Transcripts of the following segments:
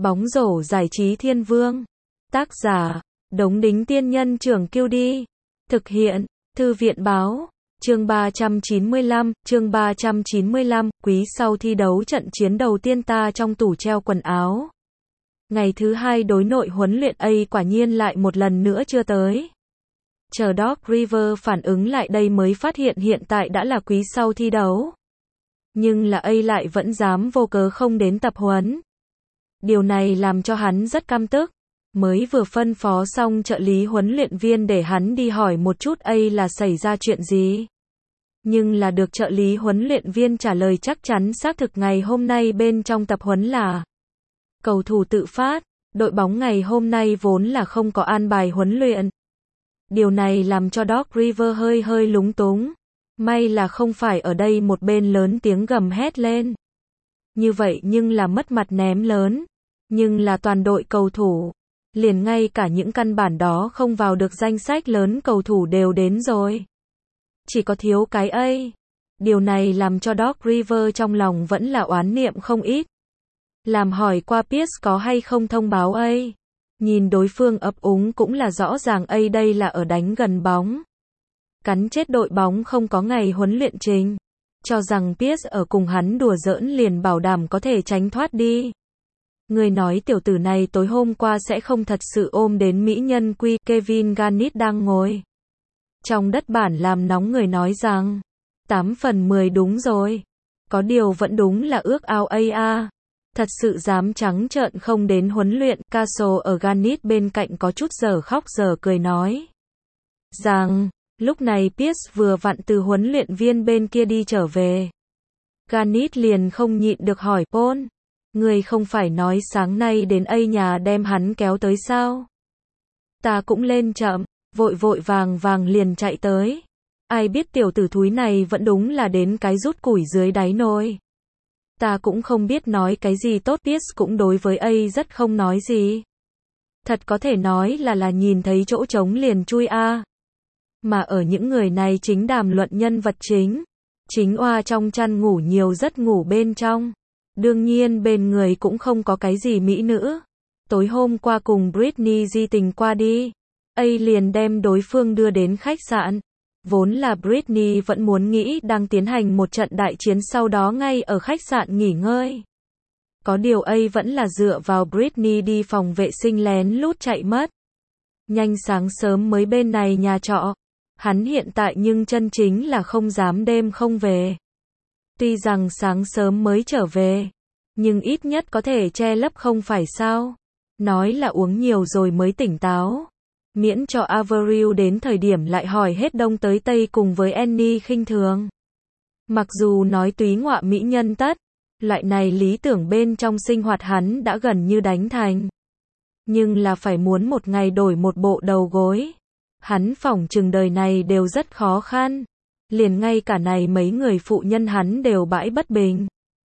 Bóng rổ giải trí thiên vương. Tác giả, Đống Đính Tiên Nhân Trưởng QD. Thực hiện, Thư viện Báo. Chương 395, quý sau thi đấu trận chiến đầu tiên ta trong tủ treo quần áo. Ngày thứ hai đối nội huấn luyện A quả nhiên lại một lần nữa chưa tới. Chờ Doc River phản ứng lại đây mới phát hiện hiện tại đã là quý sau thi đấu. Nhưng là A lại vẫn dám vô cớ không đến tập huấn. Điều này làm cho hắn rất căm tức. Mới vừa phân phó xong trợ lý huấn luyện viên để hắn đi hỏi một chút A là xảy ra chuyện gì. Nhưng là được trợ lý huấn luyện viên trả lời chắc chắn xác thực ngày hôm nay bên trong tập huấn là cầu thủ tự phát, đội bóng ngày hôm nay vốn là không có an bài huấn luyện. Điều này làm cho Doc River hơi lúng túng. May là không phải ở đây một bên lớn tiếng gầm hét lên. Như vậy nhưng là mất mặt ném lớn. Nhưng là toàn đội cầu thủ. Liền ngay cả những căn bản đó không vào được danh sách lớn cầu thủ đều đến rồi. Chỉ có thiếu cái A. Điều này làm cho Doc River trong lòng vẫn là oán niệm không ít. Làm hỏi qua Pierce có hay không thông báo A. Nhìn đối phương ấp úng cũng là rõ ràng A đây là ở đánh gần bóng. Cắn chết đội bóng không có ngày huấn luyện trình. Cho rằng Pierce ở cùng hắn đùa giỡn liền bảo đảm có thể tránh thoát đi. Người nói tiểu tử này tối hôm qua sẽ không thật sự ôm đến mỹ nhân quy. Kevin Garnett đang ngồi trong đất bản làm nóng người nói rằng 8 phần 10 đúng rồi. Có điều vẫn đúng là ước ao A. Thật sự dám trắng trợn không đến huấn luyện. Castle ở Garnett bên cạnh có chút giờ khóc giờ cười nói rằng lúc này Pierce vừa vặn từ huấn luyện viên bên kia đi trở về. Garnett liền không nhịn được hỏi Paul, người không phải nói sáng nay đến A nhà đem hắn kéo tới sao? Ta cũng lên chậm, vội vàng liền chạy tới. Ai biết tiểu tử thúi này vẫn đúng là đến cái rút củi dưới đáy nồi. Ta cũng không biết nói cái gì tốt. Pierce cũng đối với A rất không nói gì. Thật có thể nói là nhìn thấy chỗ trống liền chui A. Mà ở những người này chính đàm luận nhân vật chính. Chính oa trong chăn ngủ nhiều rất ngủ bên trong. Đương nhiên bên người cũng không có cái gì mỹ nữ. Tối hôm qua cùng Britney di tình qua đi. A liền đem đối phương đưa đến khách sạn. Vốn là Britney vẫn muốn nghĩ đang tiến hành một trận đại chiến sau đó ngay ở khách sạn nghỉ ngơi. Có điều A vẫn là dựa vào Britney đi phòng vệ sinh lén lút chạy mất. Nhanh sáng sớm mới bên này nhà trọ. Hắn hiện tại nhưng chân chính là không dám đêm không về. Tuy rằng sáng sớm mới trở về, nhưng ít nhất có thể che lấp không phải sao. Nói là uống nhiều rồi mới tỉnh táo. Miễn cho Avril đến thời điểm lại hỏi hết đông tới tây cùng với Annie khinh thường. Mặc dù nói túy ngọa mỹ nhân tất, loại này lý tưởng bên trong sinh hoạt hắn đã gần như đánh thành. Nhưng là phải muốn một ngày đổi một bộ đầu gối. Hắn phỏng chừng đời này đều rất khó khăn. Liền ngay cả này mấy người phụ nhân hắn đều bãi bất bình.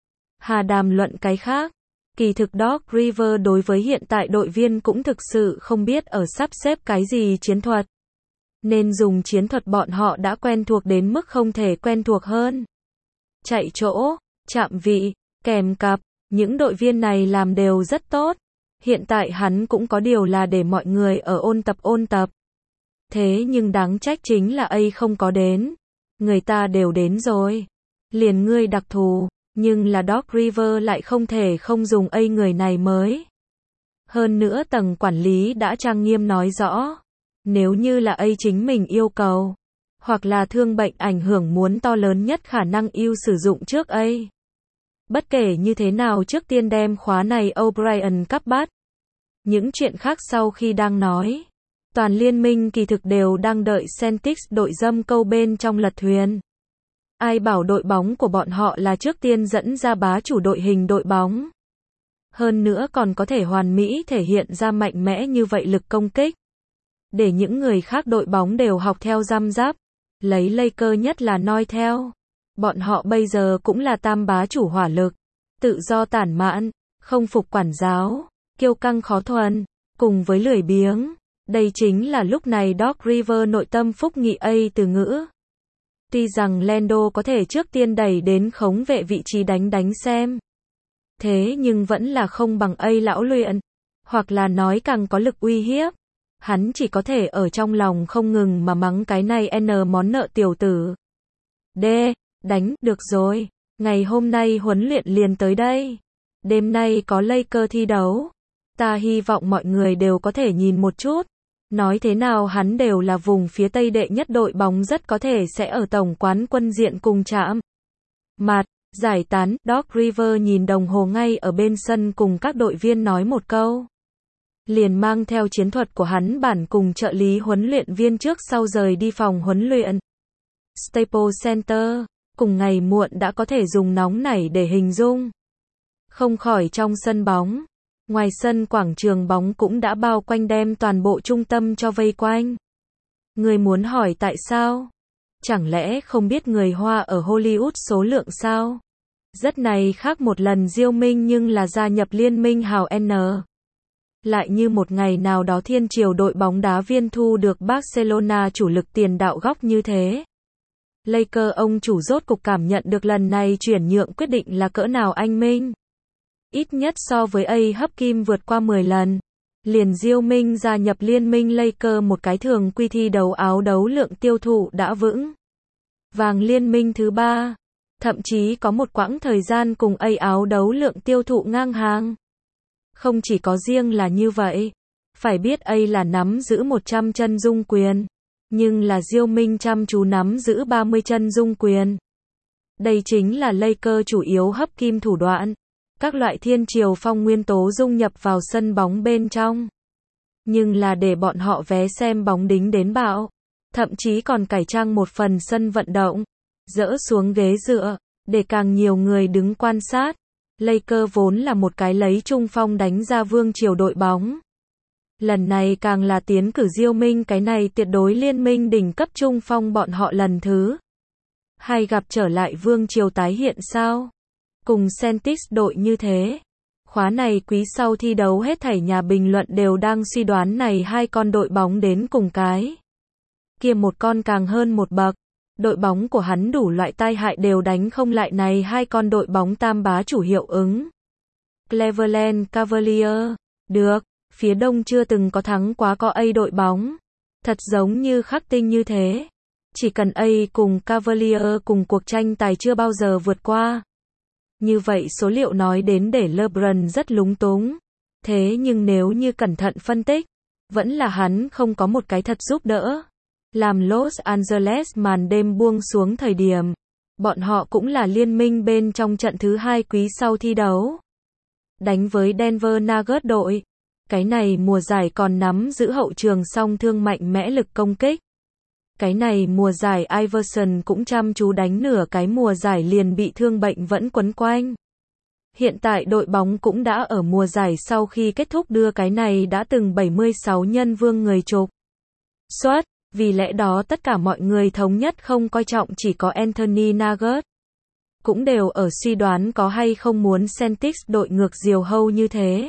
Hà đàm luận cái khác. Kỳ thực Doc River đối với hiện tại đội viên cũng thực sự không biết ở sắp xếp cái gì chiến thuật. Nên dùng chiến thuật bọn họ đã quen thuộc đến mức không thể quen thuộc hơn. Chạy chỗ, chạm vị, kèm cặp, những đội viên này làm đều rất tốt. Hiện tại hắn cũng có điều là để mọi người ở ôn tập. Thế nhưng đáng trách chính là A không có đến. Người ta đều đến rồi. Liền ngươi đặc thù. Nhưng là Doc River lại không thể không dùng A người này mới. Hơn nữa tầng quản lý đã trang nghiêm nói rõ. Nếu như là A chính mình yêu cầu. Hoặc là thương bệnh ảnh hưởng muốn to lớn nhất khả năng ưu sử dụng trước A. Bất kể như thế nào trước tiên đem khóa này O'Brien cắp bắt. Những chuyện khác sau khi đang nói. Toàn liên minh kỳ thực đều đang đợi Celtics đội dâm câu bên trong lật thuyền. Ai bảo đội bóng của bọn họ là trước tiên dẫn ra bá chủ đội hình đội bóng. Hơn nữa còn có thể hoàn mỹ thể hiện ra mạnh mẽ như vậy lực công kích. Để những người khác đội bóng đều học theo răm rắp. Lấy Lakers nhất là noi theo. Bọn họ bây giờ cũng là tam bá chủ hỏa lực. Tự do tản mạn, không phục quản giáo, kiêu căng khó thuần, cùng với lười biếng. Đây chính là lúc này Doc River nội tâm phúc nghị A từ ngữ. Tuy rằng Lando có thể trước tiên đẩy đến khống vệ vị trí đánh xem. Thế nhưng vẫn là không bằng A lão luyện, hoặc là nói càng có lực uy hiếp. Hắn chỉ có thể ở trong lòng không ngừng mà mắng cái này món nợ tiểu tử. Đánh, được rồi. Ngày hôm nay huấn luyện liền tới đây. Đêm nay có Lakers thi đấu. Ta hy vọng mọi người đều có thể nhìn một chút. Nói thế nào hắn đều là vùng phía Tây đệ nhất đội bóng, rất có thể sẽ ở tổng quán quân diện cùng chạm mặt. Giải tán, Doc Rivers nhìn đồng hồ ngay ở bên sân cùng các đội viên nói một câu. Liền mang theo chiến thuật của hắn bản cùng trợ lý huấn luyện viên trước sau rời đi phòng huấn luyện Staples Center. Cùng ngày muộn đã có thể dùng nóng nảy để hình dung. Không khỏi trong sân bóng. Ngoài sân quảng trường bóng cũng đã bao quanh đem toàn bộ trung tâm cho vây quanh. Người muốn hỏi tại sao? Chẳng lẽ không biết người Hoa ở Hollywood số lượng sao? Rất này khác một lần Diêu Minh nhưng là gia nhập liên minh hào N. Lại như một ngày nào đó thiên triều đội bóng đá viên thu được Barcelona chủ lực tiền đạo góc như thế. Lakers ông chủ rốt cục cảm nhận được lần này chuyển nhượng quyết định là cỡ nào anh minh. Ít nhất so với A hấp kim vượt qua 10 lần. Liền Diêu Minh gia nhập liên minh Lakers một cái thường quy thi đấu áo đấu lượng tiêu thụ đã vững vàng liên minh thứ 3. Thậm chí có một quãng thời gian cùng A áo đấu lượng tiêu thụ ngang hàng. Không chỉ có riêng là như vậy. Phải biết A là nắm giữ 100 chân dung quyền. Nhưng là Diêu Minh chăm chú nắm giữ 30 chân dung quyền. Đây chính là Lakers chủ yếu hấp kim thủ đoạn. Các loại thiên triều phong nguyên tố dung nhập vào sân bóng bên trong. Nhưng là để bọn họ vé xem bóng đính đến bạo. Thậm chí còn cải trang một phần sân vận động. Dỡ xuống ghế dựa. Để càng nhiều người đứng quan sát. Lakers vốn là một cái lấy trung phong đánh ra vương triều đội bóng. Lần này càng là tiến cử Diêu Minh, cái này tuyệt đối liên minh đỉnh cấp trung phong bọn họ lần thứ hay gặp trở lại vương triều tái hiện sao? Cùng Celtics đội như thế. Khóa này quý sau thi đấu hết thảy nhà bình luận đều đang suy đoán này hai con đội bóng đến cùng cái kia một con càng hơn một bậc. Đội bóng của hắn đủ loại tai hại đều đánh không lại này hai con đội bóng tam bá chủ hiệu ứng. Cleveland Cavaliers. Được, phía đông chưa từng có thắng quá có A đội bóng. Thật giống như khắc tinh như thế. Chỉ cần A cùng Cavaliers cùng cuộc tranh tài chưa bao giờ vượt qua. Như vậy số liệu nói đến để LeBron rất lúng túng. Thế nhưng nếu như cẩn thận phân tích, vẫn là hắn không có một cái thật giúp đỡ. Làm Los Angeles màn đêm buông xuống thời điểm, bọn họ cũng là liên minh bên trong trận thứ 2 quý sau thi đấu. Đánh với Denver Nuggets đội. Cái này mùa giải còn nắm giữ hậu trường song thương mạnh mẽ lực công kích. Cái này mùa giải Iverson cũng chăm chú đánh nửa cái mùa giải liền bị thương bệnh vẫn quấn quanh. Hiện tại đội bóng cũng đã ở mùa giải sau khi kết thúc đưa cái này đã từng 76 nhân vương người trục xuất. Vì lẽ đó tất cả mọi người thống nhất không coi trọng chỉ có Anthony Nuggets. Cũng đều ở suy đoán có hay không muốn Celtics đội ngược diều hâu như thế.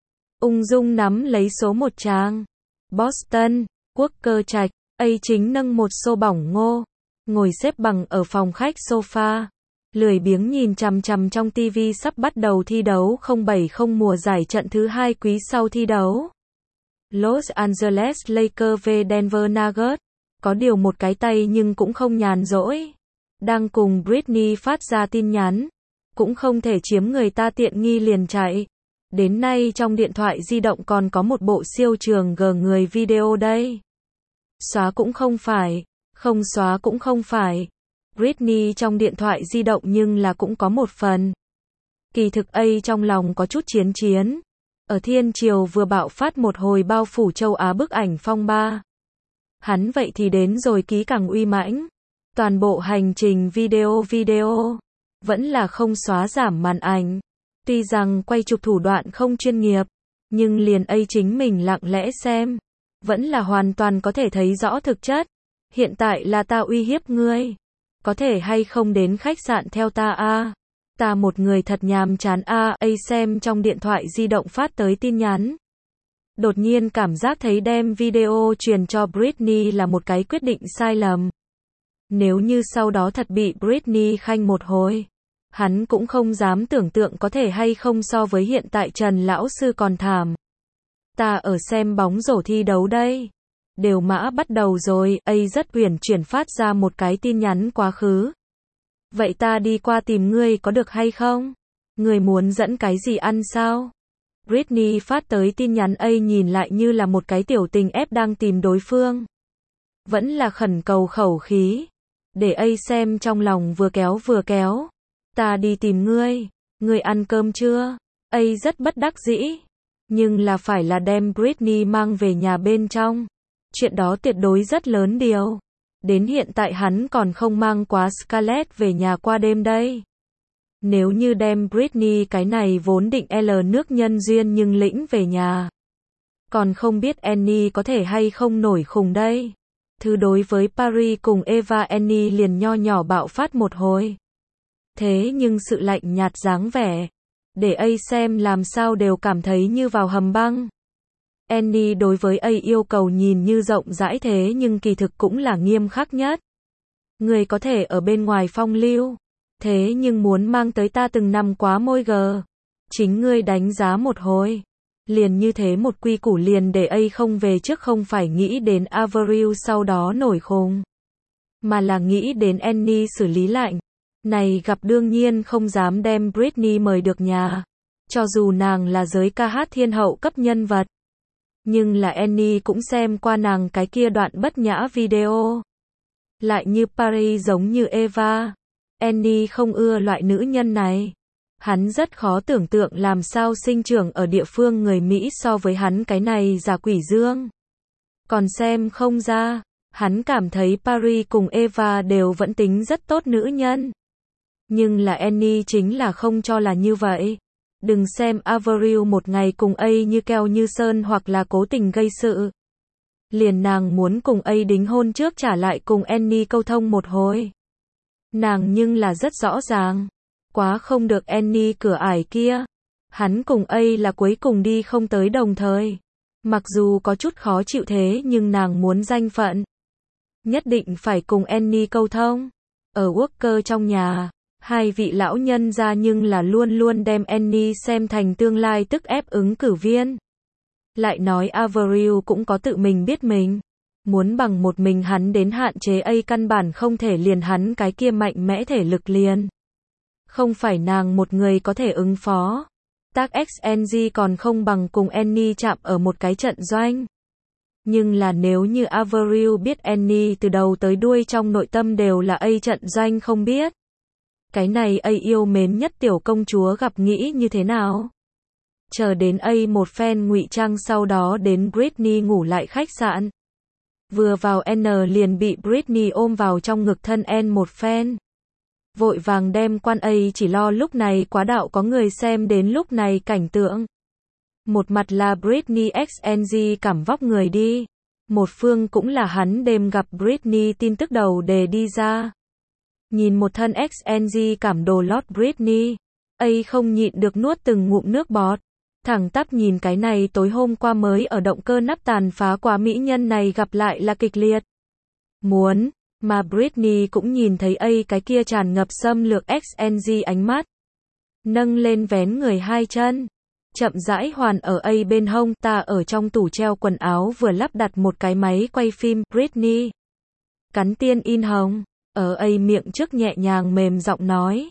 Ung dung nắm lấy số 1 trang. Boston, Quốc Cơ Trạch, A chính nâng một xô bỏng ngô. Ngồi xếp bằng ở phòng khách sofa. Lười biếng nhìn chằm chằm trong TV sắp bắt đầu thi đấu 070 mùa giải trận thứ 2 quý sau thi đấu. Los Angeles Lakers v Denver Nuggets. Có điều một cái tay nhưng cũng không nhàn rỗi. Đang cùng Britney phát ra tin nhắn. Cũng không thể chiếm người ta tiện nghi liền chạy. Đến nay trong điện thoại di động còn có một bộ siêu trường G người video đây. Xóa cũng không phải. Không xóa cũng không phải. Britney trong điện thoại di động nhưng là cũng có một phần. Kỳ thực A trong lòng có chút chiến. Ở thiên triều vừa bạo phát một hồi bao phủ châu Á bức ảnh phong ba. Hắn vậy thì đến rồi ký càng uy mãnh. Toàn bộ hành trình video. Vẫn là không xóa giảm màn ảnh. Tuy rằng quay chụp thủ đoạn không chuyên nghiệp. Nhưng liền A chính mình lặng lẽ xem. Vẫn là hoàn toàn có thể thấy rõ thực chất. Hiện tại là ta uy hiếp ngươi. Có thể hay không đến khách sạn theo ta a? Ta một người thật nhàm chán a. A xem trong điện thoại di động phát tới tin nhắn. Đột nhiên cảm giác thấy đem video truyền cho Britney là một cái quyết định sai lầm. Nếu như sau đó thật bị Britney khanh một hồi. Hắn cũng không dám tưởng tượng có thể hay không so với hiện tại Trần lão sư còn thảm. Ta ở xem bóng rổ thi đấu đây. Đều mã bắt đầu rồi, ấy rất uyển chuyển phát ra một cái tin nhắn quá khứ. Vậy ta đi qua tìm ngươi có được hay không? Ngươi muốn dẫn cái gì ăn sao? Britney phát tới tin nhắn ấy nhìn lại như là một cái tiểu tình ép đang tìm đối phương. Vẫn là khẩn cầu khẩu khí. Để ấy xem trong lòng vừa kéo. Ta đi tìm ngươi. Ngươi ăn cơm chưa? Ấy rất bất đắc dĩ. Nhưng là phải là đem Britney mang về nhà bên trong. Chuyện đó tuyệt đối rất lớn điều. Đến hiện tại hắn còn không mang quá Scarlett về nhà qua đêm đây. Nếu như đem Britney cái này vốn định L nước nhân duyên nhưng lĩnh về nhà. Còn không biết Annie có thể hay không nổi khùng đây. Thứ đối với Paris cùng Eva Annie liền nho nhỏ bạo phát một hồi. Thế nhưng sự lạnh nhạt dáng vẻ. Để A xem làm sao đều cảm thấy như vào hầm băng. Annie đối với A yêu cầu nhìn như rộng rãi thế nhưng kỳ thực cũng là nghiêm khắc nhất. Người có thể ở bên ngoài phong lưu. Thế nhưng muốn mang tới ta từng năm quá môi gờ. Chính ngươi đánh giá một hồi. Liền như thế một quy củ liền để A không về trước không phải nghĩ đến Avril sau đó nổi khùng. Mà là nghĩ đến Annie xử lý lạnh. Này gặp đương nhiên không dám đem Britney mời được nhà. Cho dù nàng là giới ca hát thiên hậu cấp nhân vật. Nhưng là Annie cũng xem qua nàng cái kia đoạn bất nhã video. Lại như Paris giống như Eva. Annie không ưa loại nữ nhân này. Hắn rất khó tưởng tượng làm sao sinh trưởng ở địa phương người Mỹ so với hắn cái này giả quỷ dương. Còn xem không ra, hắn cảm thấy Paris cùng Eva đều vẫn tính rất tốt nữ nhân. Nhưng là Annie chính là không cho là như vậy. Đừng xem Avril một ngày cùng A như keo như sơn hoặc là cố tình gây sự. Liền nàng muốn cùng A đính hôn trước trả lại cùng Annie câu thông một hồi. Nàng nhưng là rất rõ ràng. Quá không được Annie cửa ải kia. Hắn cùng A là cuối cùng đi không tới đồng thời. Mặc dù có chút khó chịu thế nhưng nàng muốn danh phận. Nhất định phải cùng Annie câu thông. Ở Walker trong nhà. Hai vị lão nhân ra nhưng là luôn luôn đem Annie xem thành tương lai tức ép ứng cử viên. Lại nói Avril cũng có tự mình biết mình. Muốn bằng một mình hắn đến hạn chế A căn bản không thể liền hắn cái kia mạnh mẽ thể lực liền. Không phải nàng một người có thể ứng phó. Tác XNG còn không bằng cùng Annie chạm ở một cái trận doanh. Nhưng là nếu như Avril biết Annie từ đầu tới đuôi trong nội tâm đều là A trận doanh không biết. Cái này A yêu mến nhất tiểu công chúa gặp nghĩ như thế nào? Chờ đến A một phen ngụy trang sau đó đến Britney ngủ lại khách sạn. Vừa vào N liền bị Britney ôm vào trong ngực thân N một phen. Vội vàng đem quan A chỉ lo lúc này quá đạo có người xem đến lúc này cảnh tượng. Một mặt là Britney XNG cảm vóc người đi. Một phương cũng là hắn đêm gặp Britney tin tức đầu đề đi ra. Nhìn một thân XNG cảm đồ lót Britney. A không nhịn được nuốt từng ngụm nước bọt. Thẳng tắp nhìn cái này tối hôm qua mới ở động cơ nắp tàn phá quá mỹ nhân này gặp lại là kịch liệt. Muốn, mà Britney cũng nhìn thấy A cái kia tràn ngập xâm lược XNG ánh mắt. Nâng lên vén người hai chân. Chậm rãi hoàn ở A bên hông ta ở trong tủ treo quần áo vừa lắp đặt một cái máy quay phim Britney. Cắn tiên in hồng. Ở A miệng trước nhẹ nhàng mềm giọng nói.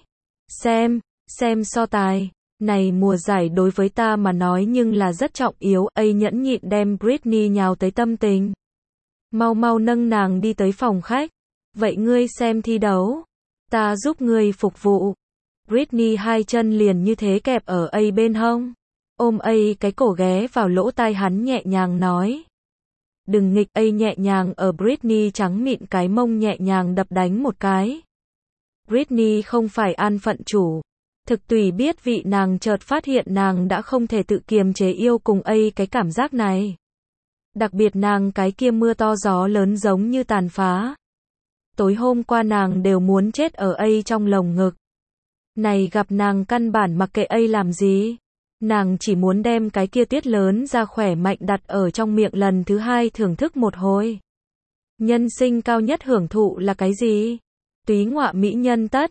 Xem so tài. Này mùa giải đối với ta mà nói nhưng là rất trọng yếu. A nhẫn nhịn đem Britney nhào tới tâm tình. Mau nâng nàng đi tới phòng khách. Vậy ngươi xem thi đấu. Ta giúp ngươi phục vụ. Britney hai chân liền như thế kẹp ở A bên hông. Ôm A cái cổ ghé vào lỗ tai hắn nhẹ nhàng nói. Đừng nghịch. A nhẹ nhàng ở Britney trắng mịn cái mông nhẹ nhàng đập đánh một cái. Britney không phải an phận chủ. Thực tùy biết vị nàng chợt phát hiện nàng đã không thể tự kiềm chế yêu cùng A cái cảm giác này. Đặc biệt nàng cái kia mưa to gió lớn giống như tàn phá. Tối hôm qua nàng đều muốn chết ở A trong lồng ngực. Này gặp nàng căn bản mặc kệ A làm gì. Nàng chỉ muốn đem cái kia tuyết lớn ra khỏe mạnh đặt ở trong miệng lần thứ hai thưởng thức một hồi. Nhân sinh cao nhất hưởng thụ là cái gì? Túy ngọa mỹ nhân tất.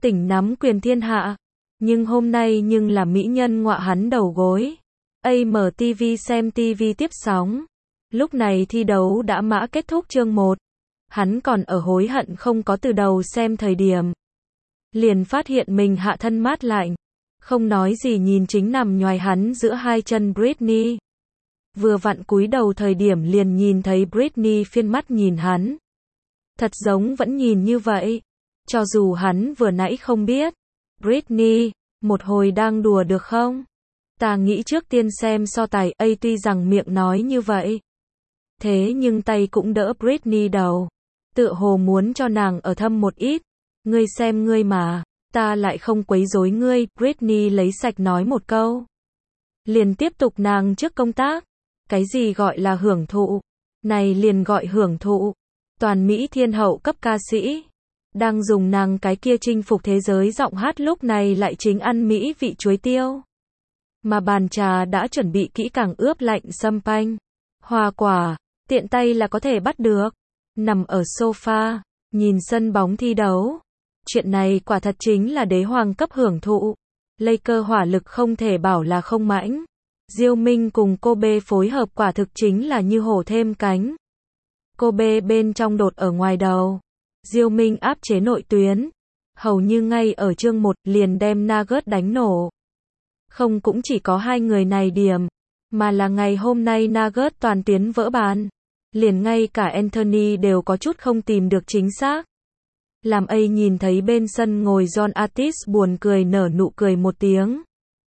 tỉnh nắm quyền thiên hạ. Nhưng hôm nay nhưng là mỹ nhân ngọa hắn đầu gối. AMTV xem TV tiếp sóng. Lúc này thi đấu đã mã kết thúc chương 1. Hắn còn ở hối hận không có từ đầu xem thời điểm. Liền phát hiện mình hạ thân mát lạnh. Không nói gì nhìn chính nằm nhoài hắn giữa hai chân Britney. Vừa vặn cúi đầu thời điểm liền nhìn thấy Britney phiên mắt nhìn hắn. Thật giống vẫn nhìn như vậy. Cho dù hắn vừa nãy không biết. Britney, một hồi đang đùa được không? Ta nghĩ trước tiên xem so tài, tuy rằng miệng nói như vậy. Thế nhưng tay cũng đỡ Britney đầu. Tựa hồ muốn cho nàng ở thâm một ít. Ngươi xem ngươi mà, ta lại không quấy rối ngươi, Britney lấy sạch nói một câu. Liền tiếp tục nàng trước công tác. Cái gì gọi là hưởng thụ? Này liền gọi hưởng thụ. Toàn Mỹ thiên hậu cấp ca sĩ. Đang dùng nàng cái kia chinh phục thế giới giọng hát lúc này lại chính ăn mỹ vị chuối tiêu. Mà bàn trà đã chuẩn bị kỹ càng ướp lạnh sâm panh. Hoa quả, tiện tay là có thể bắt được. Nằm ở sofa, nhìn sân bóng thi đấu. Chuyện này quả thật chính là đế hoàng cấp hưởng thụ. Lakers hỏa lực không thể bảo là không mãnh. Diêu Minh cùng Kobe phối hợp quả thực chính là như hổ thêm cánh. Kobe bên trong đột ở ngoài đầu. Diêu Minh áp chế nội tuyến. Hầu như ngay ở chương 1 liền đem Nuggets đánh nổ. Không cũng chỉ có hai người này điểm. Mà là ngày hôm nay Nuggets toàn tuyến vỡ bàn. Liền ngay cả Anthony đều có chút không tìm được chính xác. Làm nhìn thấy bên sân ngồi John Artis buồn cười nở nụ cười một tiếng.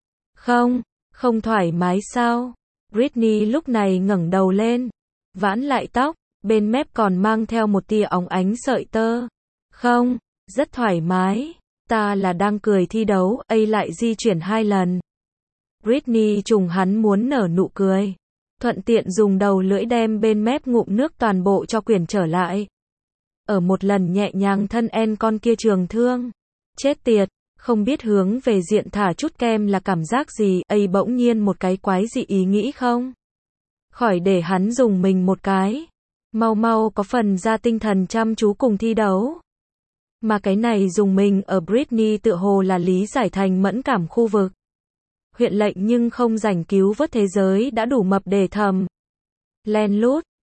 Không thoải mái sao? Britney lúc này ngẩng đầu lên. Vãn lại tóc, bên mép còn mang theo một tia óng ánh sợi tơ. Không, rất thoải mái. Ta là đang cười thi đấu, lại di chuyển 2 lần. Britney trùng hắn muốn nở nụ cười. Thuận tiện dùng đầu lưỡi đem bên mép ngụm nước toàn bộ cho quyển trở lại. Ở một lần nhẹ nhàng thân con kia trường thương. Chết tiệt, không biết hướng về diện thả chút kem là cảm giác gì, bỗng nhiên một cái quái dị ý nghĩ không? Khỏi để hắn dùng mình một cái. Mau có phần ra tinh thần chăm chú cùng thi đấu. Mà cái này dùng mình ở Britney tựa hồ là lý giải thành mẫn cảm khu vực. Huyện lệnh nhưng không rảnh cứu vớt thế giới đã đủ mập để thầm. Len lút,